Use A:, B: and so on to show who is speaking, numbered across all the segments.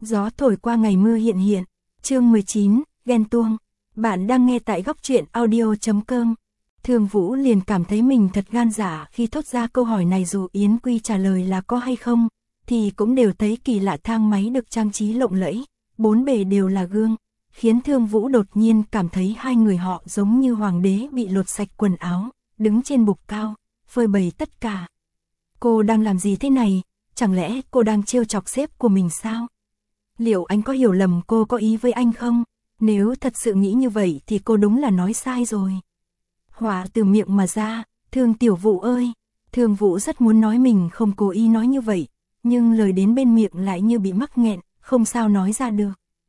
A: Gió thổi qua ngày mưa hiện hiện. Chương 19, ghen tuông. Bạn đang nghe tại góc truyện audio.com. Thương Vũ liền cảm thấy mình thật gan dạ khi thốt ra câu hỏi này, dù Yến Quy trả lời là có hay không, thì cũng đều thấy kỳ lạ. Thang máy được trang trí lộng lẫy, bốn bề đều là gương, khiến Thương Vũ đột nhiên cảm thấy hai người họ giống như hoàng đế bị lột sạch quần áo, đứng trên bục cao, phơi bày tất cả. Cô đang làm gì thế này? Chẳng lẽ cô đang trêu chọc sếp của mình sao? Liệu anh có hiểu lầm cô có ý với anh không? Nếu thật sự nghĩ như vậy thì cô đúng là nói sai rồi. Hỏa từ miệng mà ra, Thương tiểu Vũ ơi. Thương Vũ rất muốn nói mình không cố ý nói như vậy, nhưng lời đến bên miệng lại như bị mắc nghẹn, không sao nói ra được.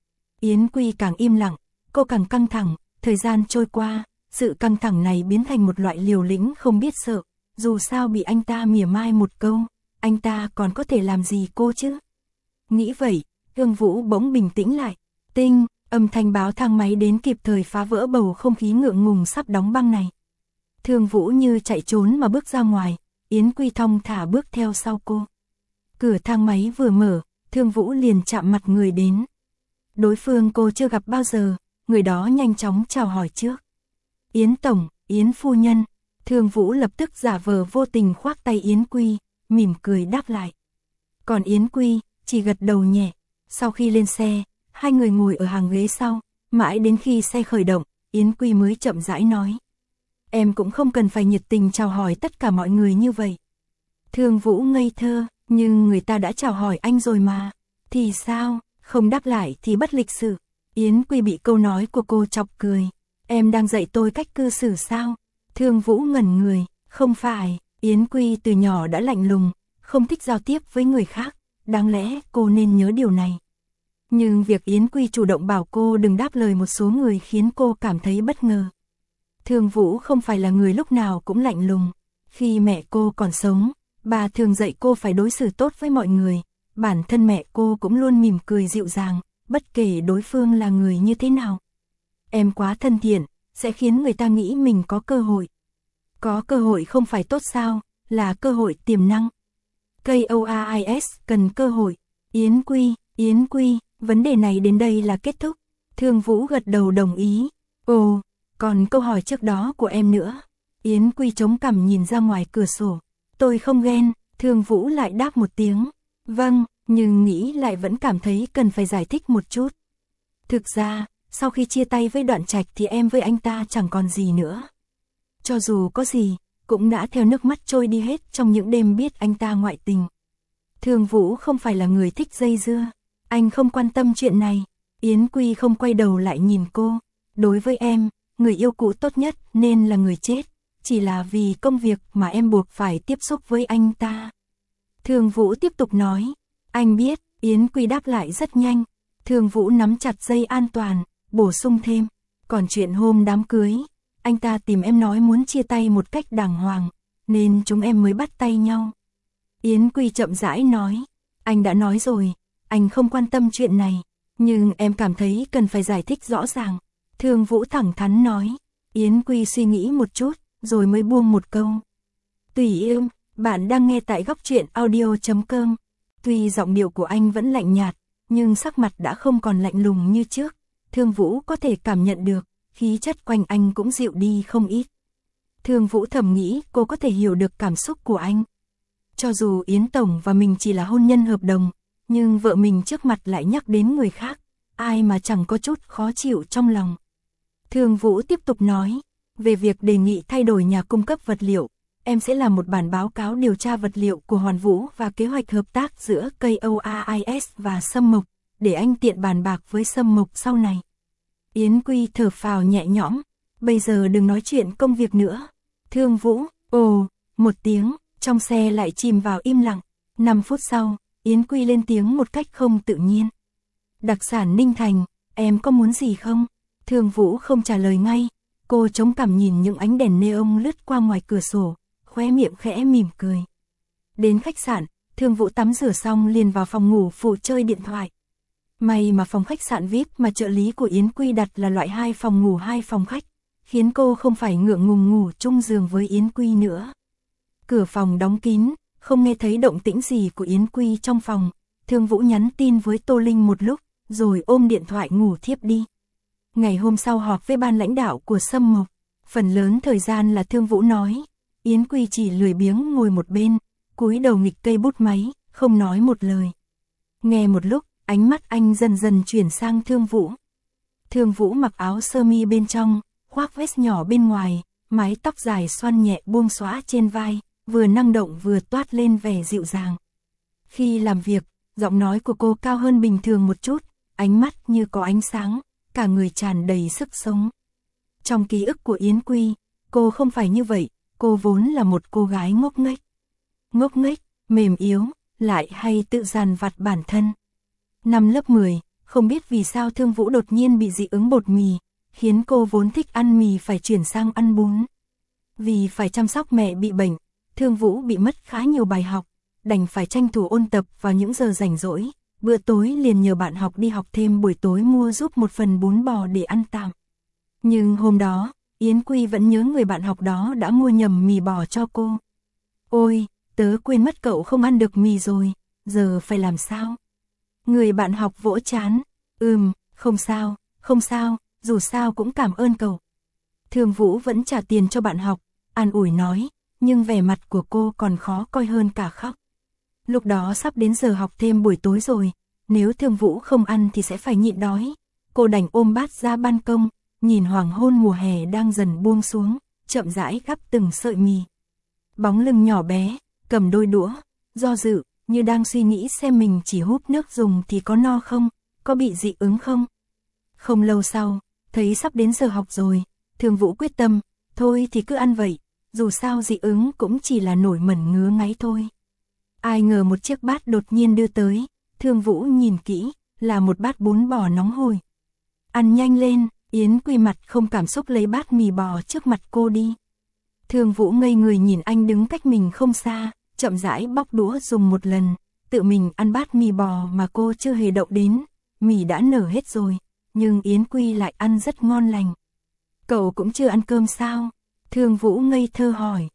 A: Yến Quy càng im lặng, cô càng căng thẳng. Thời gian trôi qua, sự căng thẳng này biến thành một loại liều lĩnh không biết sợ. Dù sao bị anh ta mỉa mai một câu, anh ta còn có thể làm gì cô chứ? Nghĩ vậy, Thương Vũ bỗng bình tĩnh lại. Tinh, âm thanh báo thang máy đến kịp thời phá vỡ bầu không khí ngượng ngùng sắp đóng băng này. Thương Vũ như chạy trốn mà bước ra ngoài, Yến Quy thong thả bước theo sau cô. Cửa thang máy vừa mở, Thương Vũ liền chạm mặt người đến. Đối phương cô chưa gặp bao giờ, người đó nhanh chóng chào hỏi trước. Yến tổng, Yến phu nhân. Thương Vũ lập tức giả vờ vô tình khoác tay Yến Quy, mỉm cười đáp lại. Còn Yến Quy chỉ gật đầu nhẹ. Sau khi lên xe, hai người ngồi ở hàng ghế sau, mãi đến khi xe khởi động, Yến Quy mới chậm rãi nói. Em cũng không cần phải nhiệt tình chào hỏi tất cả mọi người như vậy. Thương Vũ ngây thơ, nhưng người ta đã chào hỏi anh rồi mà. Thì sao, không đáp lại thì bất lịch sự. Yến Quy bị câu nói của cô chọc cười. Em đang dạy tôi cách cư xử sao? Thương Vũ ngẩn người, không phải, Yến Quy từ nhỏ đã lạnh lùng, không thích giao tiếp với người khác, đáng lẽ cô nên nhớ điều này. Nhưng việc Yến Quy chủ động bảo cô đừng đáp lời một số người khiến cô cảm thấy bất ngờ. Thương Vũ không phải là người lúc nào cũng lạnh lùng. Khi mẹ cô còn sống, bà thường dạy cô phải đối xử tốt với mọi người. Bản thân mẹ cô cũng luôn mỉm cười dịu dàng, bất kể đối phương là người như thế nào. Em quá thân thiện, sẽ khiến người ta nghĩ mình có cơ hội. Có cơ hội không phải tốt sao, là cơ hội tiềm năng. KOAIS cần cơ hội. Yến Quy, vấn đề này đến đây là kết thúc. Thương Vũ gật đầu đồng ý. Ồ, còn câu hỏi trước đó của em nữa. Yến Quy chống cằm nhìn ra ngoài cửa sổ. Tôi không ghen, Thương Vũ lại đáp một tiếng. Vâng, nhưng nghĩ lại vẫn cảm thấy cần phải giải thích một chút. Thực ra, sau khi chia tay với Đoạn Trạch thì em với anh ta chẳng còn gì nữa. Cho dù có gì, cũng đã theo nước mắt trôi đi hết trong những đêm biết anh ta ngoại tình. Thương Vũ không phải là người thích dây dưa. Anh không quan tâm chuyện này. Yến Quy không quay đầu lại nhìn cô. Đối với em, người yêu cũ tốt nhất nên là người chết. Chỉ là vì công việc mà em buộc phải tiếp xúc với anh ta. Thương Vũ tiếp tục nói. Anh biết, Yến Quy đáp lại rất nhanh. Thương Vũ nắm chặt dây an toàn, bổ sung thêm. Còn chuyện hôm đám cưới, anh ta tìm em nói muốn chia tay một cách đàng hoàng, nên chúng em mới bắt tay nhau. Yến Quy chậm rãi nói. Anh đã nói rồi, anh không quan tâm chuyện này, nhưng em cảm thấy cần phải giải thích rõ ràng. Thương Vũ thẳng thắn nói. Yến Quy suy nghĩ một chút, rồi mới buông một câu. Tùy yêu, bạn đang nghe tại góc truyện audio.com. Tuy giọng điệu của anh vẫn lạnh nhạt, nhưng sắc mặt đã không còn lạnh lùng như trước. Thương Vũ có thể cảm nhận được, khí chất quanh anh cũng dịu đi không ít. Thương Vũ thầm nghĩ cô có thể hiểu được cảm xúc của anh. Cho dù Yến Tổng và mình chỉ là hôn nhân hợp đồng, nhưng vợ mình trước mặt lại nhắc đến người khác, ai mà chẳng có chút khó chịu trong lòng. Thương Vũ tiếp tục nói, về việc đề nghị thay đổi nhà cung cấp vật liệu, em sẽ làm một bản báo cáo điều tra vật liệu của Hoàn Vũ và kế hoạch hợp tác giữa KOAIS và Sâm Mộc, để anh tiện bàn bạc với Sâm Mộc sau này. Yến Quy thở phào nhẹ nhõm, bây giờ đừng nói chuyện công việc nữa. Thương Vũ, ồ, một tiếng, trong xe lại chìm vào im lặng. 5 phút sau, Yến Quy lên tiếng một cách không tự nhiên. Đặc sản Ninh Thành, em có muốn gì không? Thương Vũ không trả lời ngay, cô chống cằm nhìn những ánh đèn neon lướt qua ngoài cửa sổ, khóe miệng khẽ mỉm cười. Đến khách sạn, Thương Vũ tắm rửa xong liền vào phòng ngủ phụ chơi điện thoại. May mà phòng khách sạn VIP mà trợ lý của Yến Quy đặt là loại 2 phòng ngủ 2 phòng khách, khiến cô không phải ngượng ngùng ngủ chung giường với Yến Quy nữa. Cửa phòng đóng kín, không nghe thấy động tĩnh gì của Yến Quy trong phòng, Thương Vũ nhắn tin với Tô Linh một lúc, rồi ôm điện thoại ngủ thiếp đi. Ngày hôm sau họp với ban lãnh đạo của Sâm Mộc, phần lớn thời gian là Thương Vũ nói, Yến Quy chỉ lười biếng ngồi một bên, cúi đầu nghịch cây bút máy, không nói một lời. Nghe một lúc, ánh mắt anh dần dần chuyển sang Thương Vũ. Thương Vũ mặc áo sơ mi bên trong, khoác vest nhỏ bên ngoài, mái tóc dài xoăn nhẹ buông xõa trên vai, vừa năng động vừa toát lên vẻ dịu dàng. Khi làm việc, giọng nói của cô cao hơn bình thường một chút, ánh mắt như có ánh sáng, cả người tràn đầy sức sống. Trong ký ức của Yến Quy, cô không phải như vậy, cô vốn là một cô gái ngốc nghếch. Ngốc nghếch, mềm yếu, lại hay tự dằn vặt bản thân. Năm lớp 10, không biết vì sao Thương Vũ đột nhiên bị dị ứng bột mì, khiến cô vốn thích ăn mì phải chuyển sang ăn bún. Vì phải chăm sóc mẹ bị bệnh, Thương Vũ bị mất khá nhiều bài học, đành phải tranh thủ ôn tập vào những giờ rảnh rỗi, bữa tối liền nhờ bạn học đi học thêm buổi tối mua giúp một phần bún bò để ăn tạm. Nhưng hôm đó, Yến Quy vẫn nhớ người bạn học đó đã mua nhầm mì bò cho cô. Ôi, tớ quên mất cậu không ăn được mì rồi, giờ phải làm sao? Người bạn học vỗ trán, không sao, dù sao cũng cảm ơn cậu. Thương Vũ vẫn trả tiền cho bạn học, an ủi nói, nhưng vẻ mặt của cô còn khó coi hơn cả khóc. Lúc đó sắp đến giờ học thêm buổi tối rồi, nếu Thương Vũ không ăn thì sẽ phải nhịn đói. Cô đành ôm bát ra ban công, nhìn hoàng hôn mùa hè đang dần buông xuống, chậm rãi gắp từng sợi mì. Bóng lưng nhỏ bé, cầm đôi đũa, do dự, như đang suy nghĩ xem mình chỉ húp nước dùng thì có no không, có bị dị ứng không. Không lâu sau, thấy sắp đến giờ học rồi, Thương Vũ quyết tâm, thôi thì cứ ăn vậy, dù sao dị ứng cũng chỉ là nổi mẩn ngứa ngáy thôi. Ai ngờ một chiếc bát đột nhiên đưa tới, Thương Vũ nhìn kỹ, là một bát bún bò nóng hổi. Ăn nhanh lên, Yến Quy mặt không cảm xúc lấy bát mì bò trước mặt cô đi. Thương Vũ ngây người nhìn anh đứng cách mình không xa, chậm rãi bóc đũa dùng một lần, tự mình ăn bát mì bò mà cô chưa hề động đến, mì đã nở hết rồi, nhưng Yến Quy lại ăn rất ngon lành. Cậu cũng chưa ăn cơm sao? Thương Vũ ngây thơ hỏi.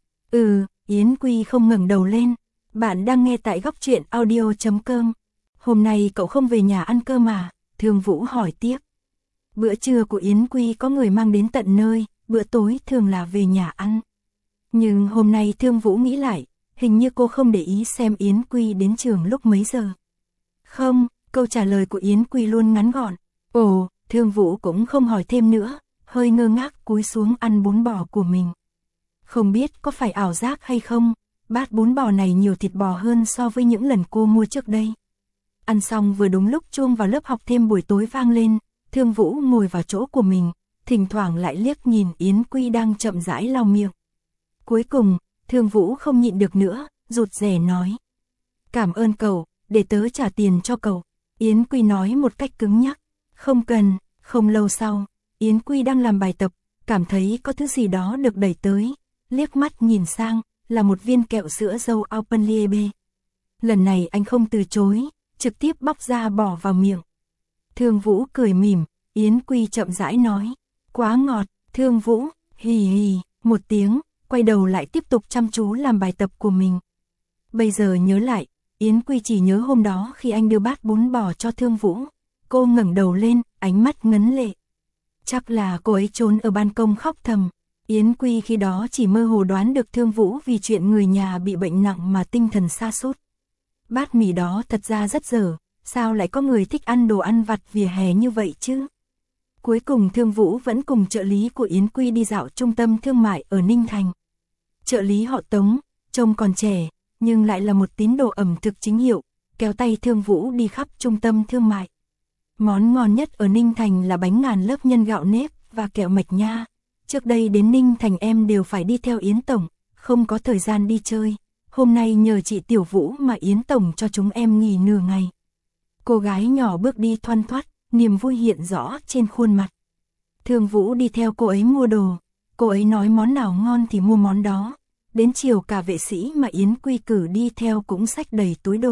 A: Yến Quy không ngẩng đầu lên. Bạn đang nghe tại góc truyện audio.com. Hôm nay cậu không về nhà ăn cơm à? Thương Vũ hỏi tiếp. Bữa trưa của Yến Quy có người mang đến tận nơi, bữa tối thường là về nhà ăn. Nhưng hôm nay Thương Vũ nghĩ lại, hình như cô không để ý xem Yến Quy đến trường lúc mấy giờ. Không, câu trả lời của Yến Quy luôn ngắn gọn. Ồ, Thương Vũ cũng không hỏi thêm nữa, hơi ngơ ngác cúi xuống ăn bún bò của mình. Không biết có phải ảo giác hay không, bát bún bò này nhiều thịt bò hơn so với những lần cô mua trước đây. Ăn xong vừa đúng lúc chuông vào lớp học thêm buổi tối vang lên, Thương Vũ ngồi vào chỗ của mình, thỉnh thoảng lại liếc nhìn Yến Quy đang chậm rãi lau miệng. Cuối cùng, Thương Vũ không nhịn được nữa, rụt rè nói. Cảm ơn cậu, để tớ trả tiền cho cậu. Yến Quy nói một cách cứng nhắc. Không cần. Không lâu sau, Yến Quy đang làm bài tập, cảm thấy có thứ gì đó được đẩy tới, liếc mắt nhìn sang, là một viên kẹo sữa dâu Alpenliebe. Lần này anh không từ chối, trực tiếp bóc ra bỏ vào miệng. Thương Vũ cười mỉm, Yến Quy chậm rãi nói, quá ngọt. Thương Vũ, hì hì, một tiếng, quay đầu lại tiếp tục chăm chú làm bài tập của mình. Bây giờ nhớ lại, Yến Quy chỉ nhớ hôm đó khi anh đưa bát bún bò cho Thương Vũ. Cô ngẩng đầu lên, ánh mắt ngấn lệ. Chắc là cô ấy trốn ở ban công khóc thầm. Yến Quy khi đó chỉ mơ hồ đoán được Thương Vũ vì chuyện người nhà bị bệnh nặng mà tinh thần sa sút. Bát mì đó thật ra rất dở, sao lại có người thích ăn đồ ăn vặt vỉa hè như vậy chứ? Cuối cùng Thương Vũ vẫn cùng trợ lý của Yến Quy đi dạo trung tâm thương mại ở Ninh Thành. Trợ lý họ Tống, trông còn trẻ, nhưng lại là một tín đồ ẩm thực chính hiệu, kéo tay Thương Vũ đi khắp trung tâm thương mại. Món ngon nhất ở Ninh Thành là bánh ngàn lớp nhân gạo nếp và kẹo mạch nha. Trước đây đến Ninh Thành em đều phải đi theo Yến Tổng, không có thời gian đi chơi. Hôm nay nhờ chị Tiểu Vũ mà Yến Tổng cho chúng em nghỉ nửa ngày. Cô gái nhỏ bước đi thoăn thoắt, niềm vui hiện rõ trên khuôn mặt. Thương Vũ đi theo cô ấy mua đồ, cô ấy nói món nào ngon thì mua món đó. Đến chiều cả vệ sĩ mà Yến Quy cử đi theo cũng xách đầy túi đồ.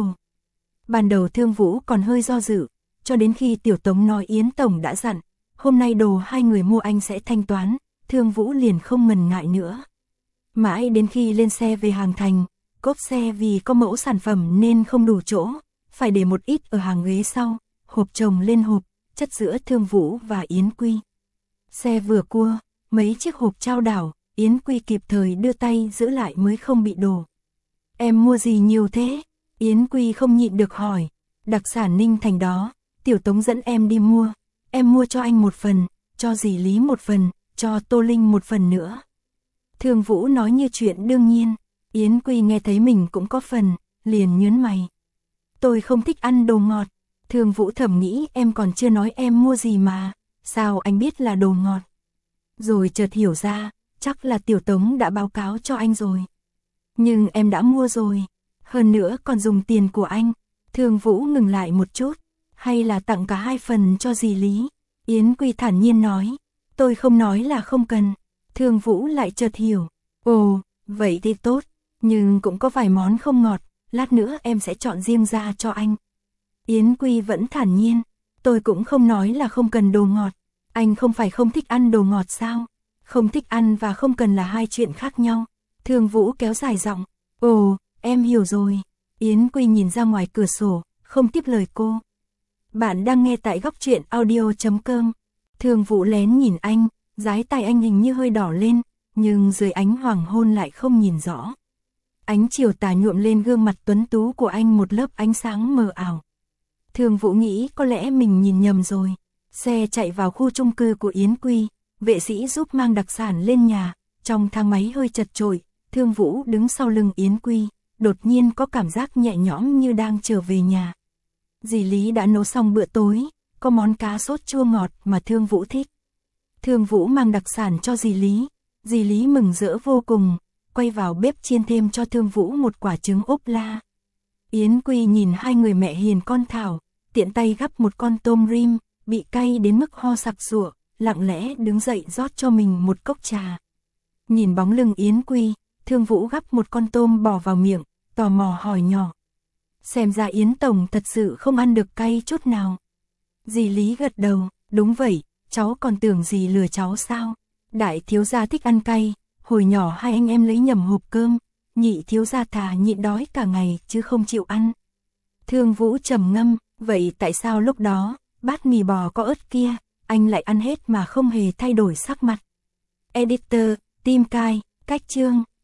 A: Ban đầu Thương Vũ còn hơi do dự, cho đến khi Tiểu Tống nói Yến Tổng đã dặn, hôm nay đồ hai người mua anh sẽ thanh toán, Thương Vũ liền không ngần ngại nữa. Mãi đến khi lên xe về Hàng Thành, cốp xe vì có mẫu sản phẩm nên không đủ chỗ, phải để một ít ở hàng ghế sau, hộp chồng lên hộp, chất giữa Thương Vũ và Yến Quy. Xe vừa cua, mấy chiếc hộp trao đảo, Yến Quy kịp thời đưa tay giữ lại mới không bị đổ. Em mua gì nhiều thế? Yến Quy không nhịn được hỏi. Đặc sản Ninh Thành đó, Tiểu Tống dẫn em đi mua. Em mua cho anh một phần, cho dì Lý một phần, cho Tô Linh một phần nữa. Thương Vũ nói như chuyện đương nhiên. Yến Quy nghe thấy mình cũng có phần, liền nhớn mày. Tôi không thích ăn đồ ngọt. Thương Vũ thầm nghĩ em còn chưa nói em mua gì mà, sao anh biết là đồ ngọt? Rồi chợt hiểu ra, chắc là Tiểu Tống đã báo cáo cho anh rồi. Nhưng em đã mua rồi, hơn nữa còn dùng tiền của anh. Thương Vũ ngừng lại một chút, hay là tặng cả hai phần cho dì Lý? Yến Quy thản nhiên nói, tôi không nói là không cần. Thương Vũ lại chợt hiểu, ồ, vậy thì tốt, nhưng cũng có vài món không ngọt, lát nữa em sẽ chọn riêng ra cho anh. Yến Quy vẫn thản nhiên, tôi cũng không nói là không cần đồ ngọt, anh không phải không thích ăn đồ ngọt sao? Không thích ăn và không cần là hai chuyện khác nhau. Thương Vũ kéo dài giọng, ồ, em hiểu rồi. Yến Quy nhìn ra ngoài cửa sổ, không tiếp lời cô. Bạn đang nghe tại góc truyện audio.com. Thương Vũ lén nhìn anh, dái tai anh hình như hơi đỏ lên, nhưng dưới ánh hoàng hôn lại không nhìn rõ. Ánh chiều tà nhuộm lên gương mặt tuấn tú của anh một lớp ánh sáng mờ ảo. Thương Vũ nghĩ có lẽ mình nhìn nhầm rồi. Xe chạy vào khu chung cư của Yến Quy, vệ sĩ giúp mang đặc sản lên nhà, trong thang máy hơi chật chội, Thương Vũ đứng sau lưng Yến Quy, đột nhiên có cảm giác nhẹ nhõm như đang trở về nhà. Dì Lý đã nấu xong bữa tối, có món cá sốt chua ngọt mà Thương Vũ thích. Thương Vũ mang đặc sản cho dì Lý mừng rỡ vô cùng, quay vào bếp chiên thêm cho Thương Vũ một quả trứng ốp la. Yến Quy nhìn hai người mẹ hiền con thảo, tiện tay gắp một con tôm rim, bị cay đến mức ho sặc sụa, lặng lẽ đứng dậy rót cho mình một cốc trà. Nhìn bóng lưng Yến Quy, Thương Vũ gắp một con tôm bỏ vào miệng, tò mò hỏi nhỏ. Xem ra Yến Tổng thật sự không ăn được cay chút nào. Dì Lý gật đầu, đúng vậy, cháu còn tưởng dì lừa cháu sao? Đại thiếu gia thích ăn cay, hồi nhỏ hai anh em lấy nhầm hộp cơm, nhị thiếu gia thà nhịn đói cả ngày chứ không chịu ăn. Thương Vũ trầm ngâm, vậy tại sao lúc đó, bát mì bò có ớt kia, anh lại ăn hết mà không hề thay đổi sắc mặt? Editor, Tim Cai, cách chương.